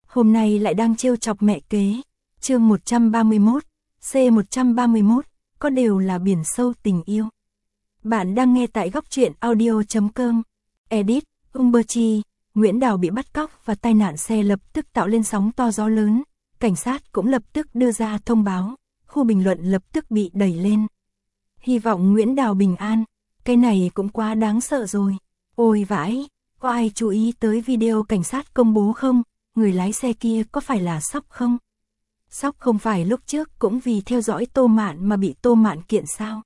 hôm nay lại đang trêu chọc mẹ kế. Chương 131, C131, có đều là biển sâu tình yêu. Bạn đang nghe tại góc truyện audio.com. Edit, Umberchi, Nguyễn Đào bị bắt cóc và tai nạn xe lập tức tạo lên sóng to gió lớn. Cảnh sát cũng lập tức đưa ra thông báo, khu bình luận lập tức bị đẩy lên. Hy vọng Nguyễn Đào bình an, cái này cũng quá đáng sợ rồi. Ôi vãi, có ai chú ý tới video cảnh sát công bố không? Người lái xe kia có phải là Sóc không? Sóc không phải lúc trước cũng vì theo dõi Tô Mạn mà bị Tô Mạn kiện sao?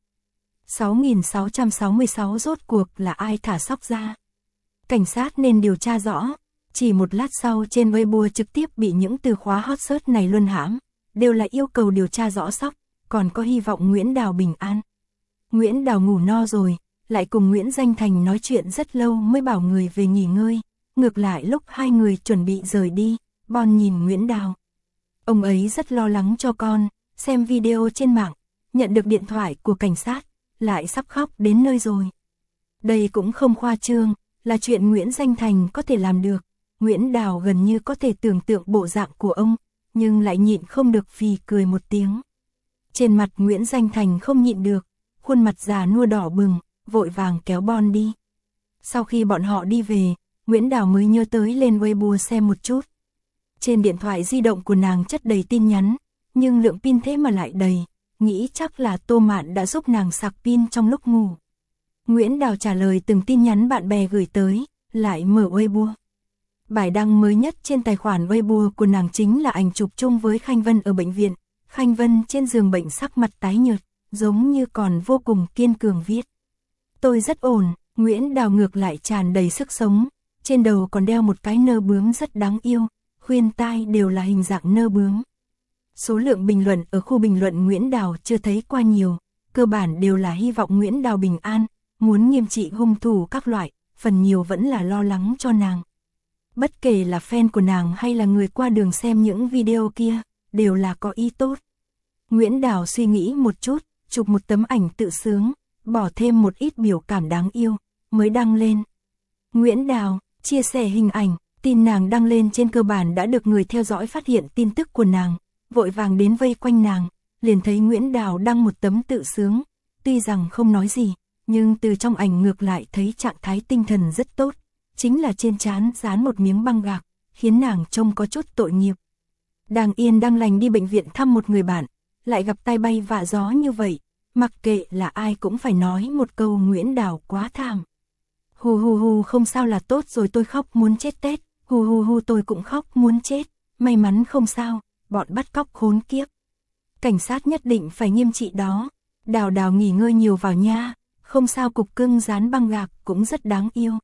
6.666 rốt cuộc là ai thả Sóc ra? Cảnh sát nên điều tra rõ. Chỉ một lát sau trên Weibo trực tiếp bị những từ khóa hot search này luân hãm, đều là yêu cầu điều tra rõ Sóc, còn có hy vọng Nguyễn Đào bình an. Nguyễn Đào ngủ no rồi, lại cùng Nguyễn Danh Thành nói chuyện rất lâu mới bảo người về nghỉ ngơi. Ngược lại lúc hai người chuẩn bị rời đi, Bon nhìn Nguyễn Đào. Ông ấy rất lo lắng cho con, xem video trên mạng, nhận được điện thoại của cảnh sát, lại sắp khóc đến nơi rồi. Đây cũng không khoa trương, là chuyện Nguyễn Danh Thành có thể làm được. Nguyễn Đào gần như có thể tưởng tượng bộ dạng của ông, nhưng lại nhịn không được phì cười một tiếng. Trên mặt Nguyễn Danh Thành không nhịn được, khuôn mặt già nua đỏ bừng, vội vàng kéo Bon đi. Sau khi bọn họ đi về, Nguyễn Đào mới nhớ tới lên Weibo xem một chút. Trên điện thoại di động của nàng chất đầy tin nhắn, nhưng lượng pin thế mà lại đầy, nghĩ chắc là Tô Mạn đã giúp nàng sạc pin trong lúc ngủ. Nguyễn Đào trả lời từng tin nhắn bạn bè gửi tới, lại mở Weibo. Bài đăng mới nhất trên tài khoản Weibo của nàng chính là ảnh chụp chung với Khanh Vân ở bệnh viện. Khanh Vân trên giường bệnh sắc mặt tái nhợt, giống như còn vô cùng kiên cường viết. Tôi rất ổn. Nguyễn Đào ngược lại tràn đầy sức sống, trên đầu còn đeo một cái nơ bướm rất đáng yêu, khuyên tai đều là hình dạng nơ bướm. Số lượng bình luận ở khu bình luận Nguyễn Đào chưa thấy qua nhiều, cơ bản đều là hy vọng Nguyễn Đào bình an, muốn nghiêm trị hung thủ các loại, phần nhiều vẫn là lo lắng cho nàng. Bất kể là fan của nàng hay là người qua đường xem những video kia, đều là có ý tốt. Nguyễn Đào suy nghĩ một chút, chụp một tấm ảnh tự sướng, bỏ thêm một ít biểu cảm đáng yêu, mới đăng lên. Nguyễn Đào, chia sẻ hình ảnh, tin nàng đăng lên trên cơ bản đã được người theo dõi phát hiện tin tức của nàng, vội vàng đến vây quanh nàng, liền thấy Nguyễn Đào đăng một tấm tự sướng, tuy rằng không nói gì, nhưng từ trong ảnh ngược lại thấy trạng thái tinh thần rất tốt, chính là trên trán dán một miếng băng gạc, khiến nàng trông có chút tội nghiệp. Đang yên đang lành đi bệnh viện thăm một người bạn, lại gặp tai bay vạ gió như vậy, mặc kệ là ai cũng phải nói một câu Nguyễn Đào quá thảm. Hù hù hù không sao là tốt rồi, tôi khóc muốn chết tét, hù hù hù tôi cũng khóc muốn chết, may mắn không sao, bọn bắt cóc khốn kiếp. Cảnh sát nhất định phải nghiêm trị đó, Đào Đào nghỉ ngơi nhiều vào nha, không sao cục cưng dán băng gạc cũng rất đáng yêu.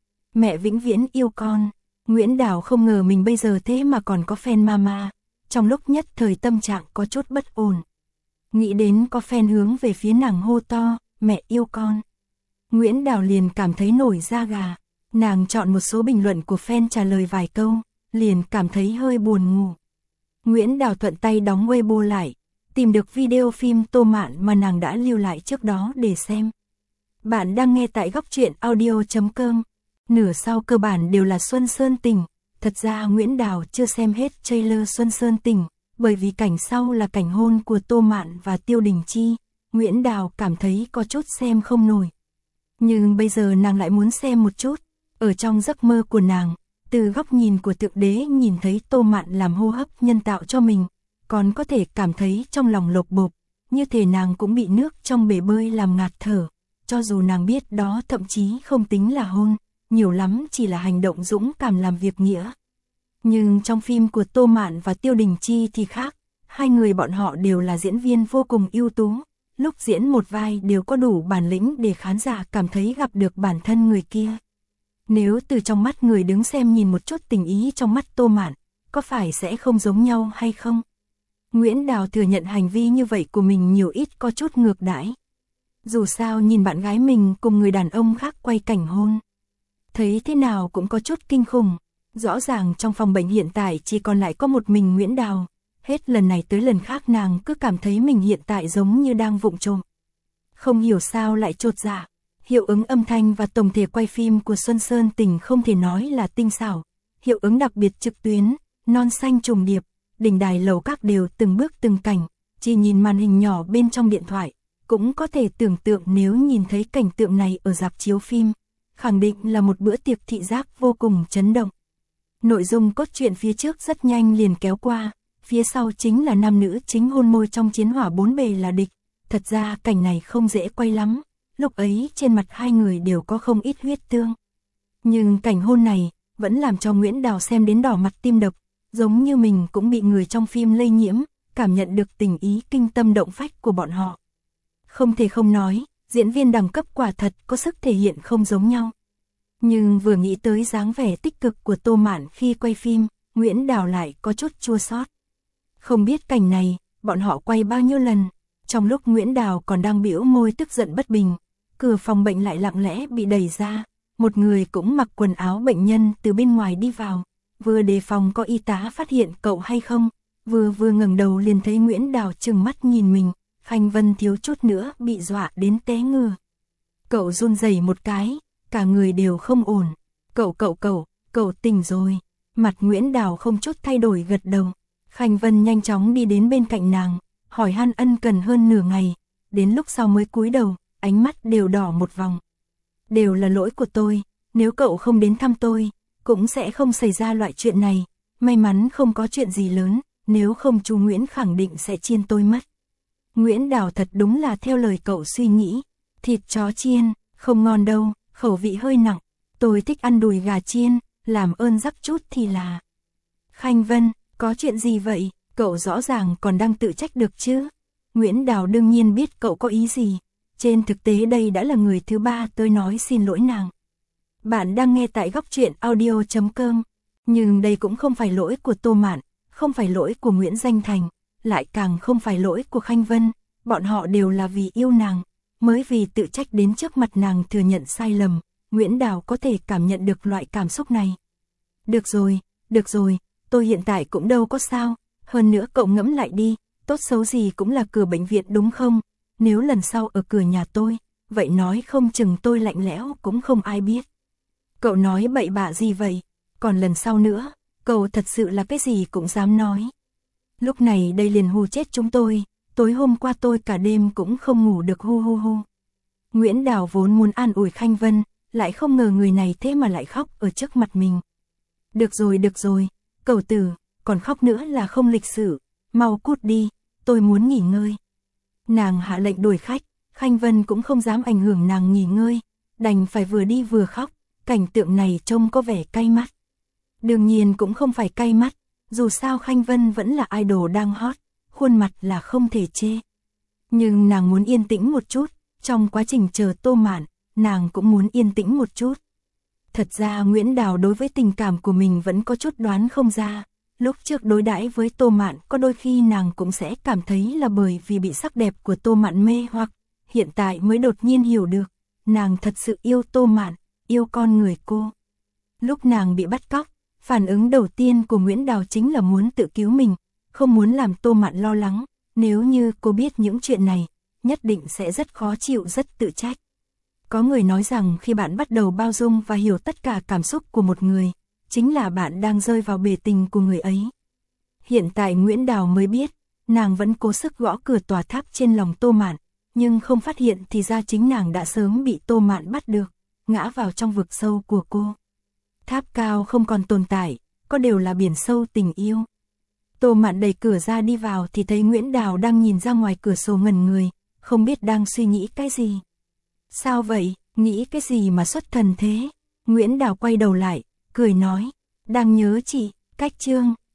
Mẹ vĩnh viễn yêu con. Nguyễn Đào không ngờ mình bây giờ thế mà còn có fan mama, trong lúc nhất thời tâm trạng có chút bất ổn. Nghĩ đến có fan hướng về phía nàng hô to, mẹ yêu con. Nguyễn Đào liền cảm thấy nổi da gà, nàng chọn một số bình luận của fan trả lời vài câu, liền cảm thấy hơi buồn ngủ. Nguyễn Đào thuận tay đóng Weibo lại, tìm được video phim Tô Mạn mà nàng đã lưu lại trước đó để xem. Bạn đang nghe tại góc truyện audio.com. Nửa sau cơ bản đều là Xuân Sơn Tình, thật ra Nguyễn Đào chưa xem hết trailer Xuân Sơn Tình, bởi vì cảnh sau là cảnh hôn của Tô Mạn và Tiêu Đình Chi, Nguyễn Đào cảm thấy có chút xem không nổi. Nhưng bây giờ nàng lại muốn xem một chút, ở trong giấc mơ của nàng, từ góc nhìn của Thượng Đế nhìn thấy Tô Mạn làm hô hấp nhân tạo cho mình, còn có thể cảm thấy trong lòng lộc bộp, như thể nàng cũng bị nước trong bể bơi làm ngạt thở, cho dù nàng biết đó thậm chí không tính là hôn, nhiều lắm chỉ là hành động dũng cảm làm việc nghĩa. Nhưng trong phim của Tô Mạn và Tiêu Đình Chi thì khác, hai người bọn họ đều là diễn viên vô cùng ưu tú, lúc diễn một vai đều có đủ bản lĩnh để khán giả cảm thấy gặp được bản thân người kia. Nếu từ trong mắt người đứng xem nhìn một chút tình ý trong mắt Tô Mạn, có phải sẽ không giống nhau hay không? Nguyễn Đào thừa nhận hành vi như vậy của mình nhiều ít có chút ngược đãi. Dù sao nhìn bạn gái mình cùng người đàn ông khác quay cảnh hôn, thấy thế nào cũng có chút kinh khủng. Rõ ràng trong phòng bệnh hiện tại chỉ còn lại có một mình Nguyễn Đào, hết lần này tới lần khác nàng cứ cảm thấy mình hiện tại giống như đang vụng trộm. Không hiểu sao lại chột dạ. Hiệu ứng âm thanh và tổng thể quay phim của Xuân Sơn Tình không thể nói là tinh xảo, hiệu ứng đặc biệt trực tuyến, non xanh trùng điệp, đỉnh đài lầu các đều từng bước từng cảnh, chỉ nhìn màn hình nhỏ bên trong điện thoại, cũng có thể tưởng tượng nếu nhìn thấy cảnh tượng này ở rạp chiếu phim, khẳng định là một bữa tiệc thị giác vô cùng chấn động. Nội dung cốt truyện phía trước rất nhanh liền kéo qua, phía sau chính là nam nữ chính hôn môi trong chiến hỏa bốn bề là địch, thật ra cảnh này không dễ quay lắm, lúc ấy trên mặt hai người đều có không ít huyết tương. Nhưng cảnh hôn này, vẫn làm cho Nguyễn Đào xem đến đỏ mặt tim đập, giống như mình cũng bị người trong phim lây nhiễm, cảm nhận được tình ý kinh tâm động phách của bọn họ. Không thể không nói, diễn viên đẳng cấp quả thật có sức thể hiện không giống nhau. Nhưng vừa nghĩ tới dáng vẻ tích cực của Tô Mạn khi quay phim, Nguyễn Đào lại có chút chua xót. Không biết cảnh này, bọn họ quay bao nhiêu lần, trong lúc Nguyễn Đào còn đang bĩu môi tức giận bất bình, cửa phòng bệnh lại lặng lẽ bị đẩy ra, một người cũng mặc quần áo bệnh nhân từ bên ngoài đi vào, vừa đề phòng có y tá phát hiện cậu hay không, vừa ngẩng đầu liền thấy Nguyễn Đào trừng mắt nhìn mình, Khanh Vân thiếu chút nữa bị dọa đến té ngửa. Cậu run rẩy một cái, cả người đều không ổn. Cậu tỉnh rồi. Mặt Nguyễn Đào không chút thay đổi gật đầu. Khanh Vân nhanh chóng đi đến bên cạnh nàng, hỏi han ân cần hơn nửa ngày, đến lúc sau mới cúi đầu, ánh mắt đều đỏ một vòng. Đều là lỗi của tôi, nếu cậu không đến thăm tôi, cũng sẽ không xảy ra loại chuyện này, may mắn không có chuyện gì lớn, nếu không chú Nguyễn khẳng định sẽ chiên tôi mất. Nguyễn Đào thật đúng là theo lời cậu suy nghĩ, thịt chó chiên, không ngon đâu, khẩu vị hơi nặng, tôi thích ăn đùi gà chiên, làm ơn rắc chút thì là. Khanh Vân, có chuyện gì vậy, cậu rõ ràng còn đang tự trách được chứ. Nguyễn Đào đương nhiên biết cậu có ý gì, trên thực tế đây đã là người thứ ba tôi nói xin lỗi nàng. Bạn đang nghe tại Góc Truyện Audio.com, nhưng đây cũng không phải lỗi của Tô Mạn, không phải lỗi của Nguyễn Danh Thành, lại càng không phải lỗi của Khanh Vân, bọn họ đều là vì yêu nàng, mới vì tự trách đến trước mặt nàng thừa nhận sai lầm, Nguyễn Đào có thể cảm nhận được loại cảm xúc này. Được rồi, tôi hiện tại cũng đâu có sao, hơn nữa cậu ngẫm lại đi, tốt xấu gì cũng là cửa bệnh viện đúng không, nếu lần sau ở cửa nhà tôi, vậy nói không chừng tôi lạnh lẽo cũng không ai biết. Cậu nói bậy bạ gì vậy, còn lần sau nữa, cậu thật sự là cái gì cũng dám nói. Lúc này đây liền hù chết chúng tôi, tối hôm qua tôi cả đêm cũng không ngủ được hu. Nguyễn Đào vốn muốn an ủi Khanh Vân, lại không ngờ người này thế mà lại khóc ở trước mặt mình. Được rồi, cậu tử, còn khóc nữa là không lịch sự, mau cút đi, tôi muốn nghỉ ngơi. Nàng hạ lệnh đuổi khách, Khanh Vân cũng không dám ảnh hưởng nàng nghỉ ngơi, đành phải vừa đi vừa khóc, cảnh tượng này trông có vẻ cay mắt. Đương nhiên cũng không phải cay mắt, dù sao Khanh Vân vẫn là idol đang hot, khuôn mặt là không thể chê. Nhưng nàng muốn yên tĩnh một chút, trong quá trình chờ Tô Mạn, nàng cũng muốn yên tĩnh một chút. Thật ra Nguyễn Đào đối với tình cảm của mình vẫn có chút đoán không ra, lúc trước đối đãi với Tô Mạn có đôi khi nàng cũng sẽ cảm thấy là bởi vì bị sắc đẹp của Tô Mạn mê hoặc, hiện tại mới đột nhiên hiểu được, nàng thật sự yêu Tô Mạn, yêu con người cô. Lúc nàng bị bắt cóc, phản ứng đầu tiên của Nguyễn Đào chính là muốn tự cứu mình, không muốn làm Tô Mạn lo lắng, nếu như cô biết những chuyện này, nhất định sẽ rất khó chịu rất tự trách. Có người nói rằng khi bạn bắt đầu bao dung và hiểu tất cả cảm xúc của một người, chính là bạn đang rơi vào bể tình của người ấy. Hiện tại Nguyễn Đào mới biết, nàng vẫn cố sức gõ cửa tòa tháp trên lòng Tô Mạn, nhưng không phát hiện thì ra chính nàng đã sớm bị Tô Mạn bắt được, ngã vào trong vực sâu của cô. Tháp cao không còn tồn tại, có đều là biển sâu tình yêu. Tô Mạn đẩy cửa ra đi vào thì thấy Nguyễn Đào đang nhìn ra ngoài cửa sổ ngẩn người, không biết đang suy nghĩ cái gì. Sao vậy, nghĩ cái gì mà xuất thần thế? Nguyễn Đào quay đầu lại, cười nói, đang nhớ chị, cách chương.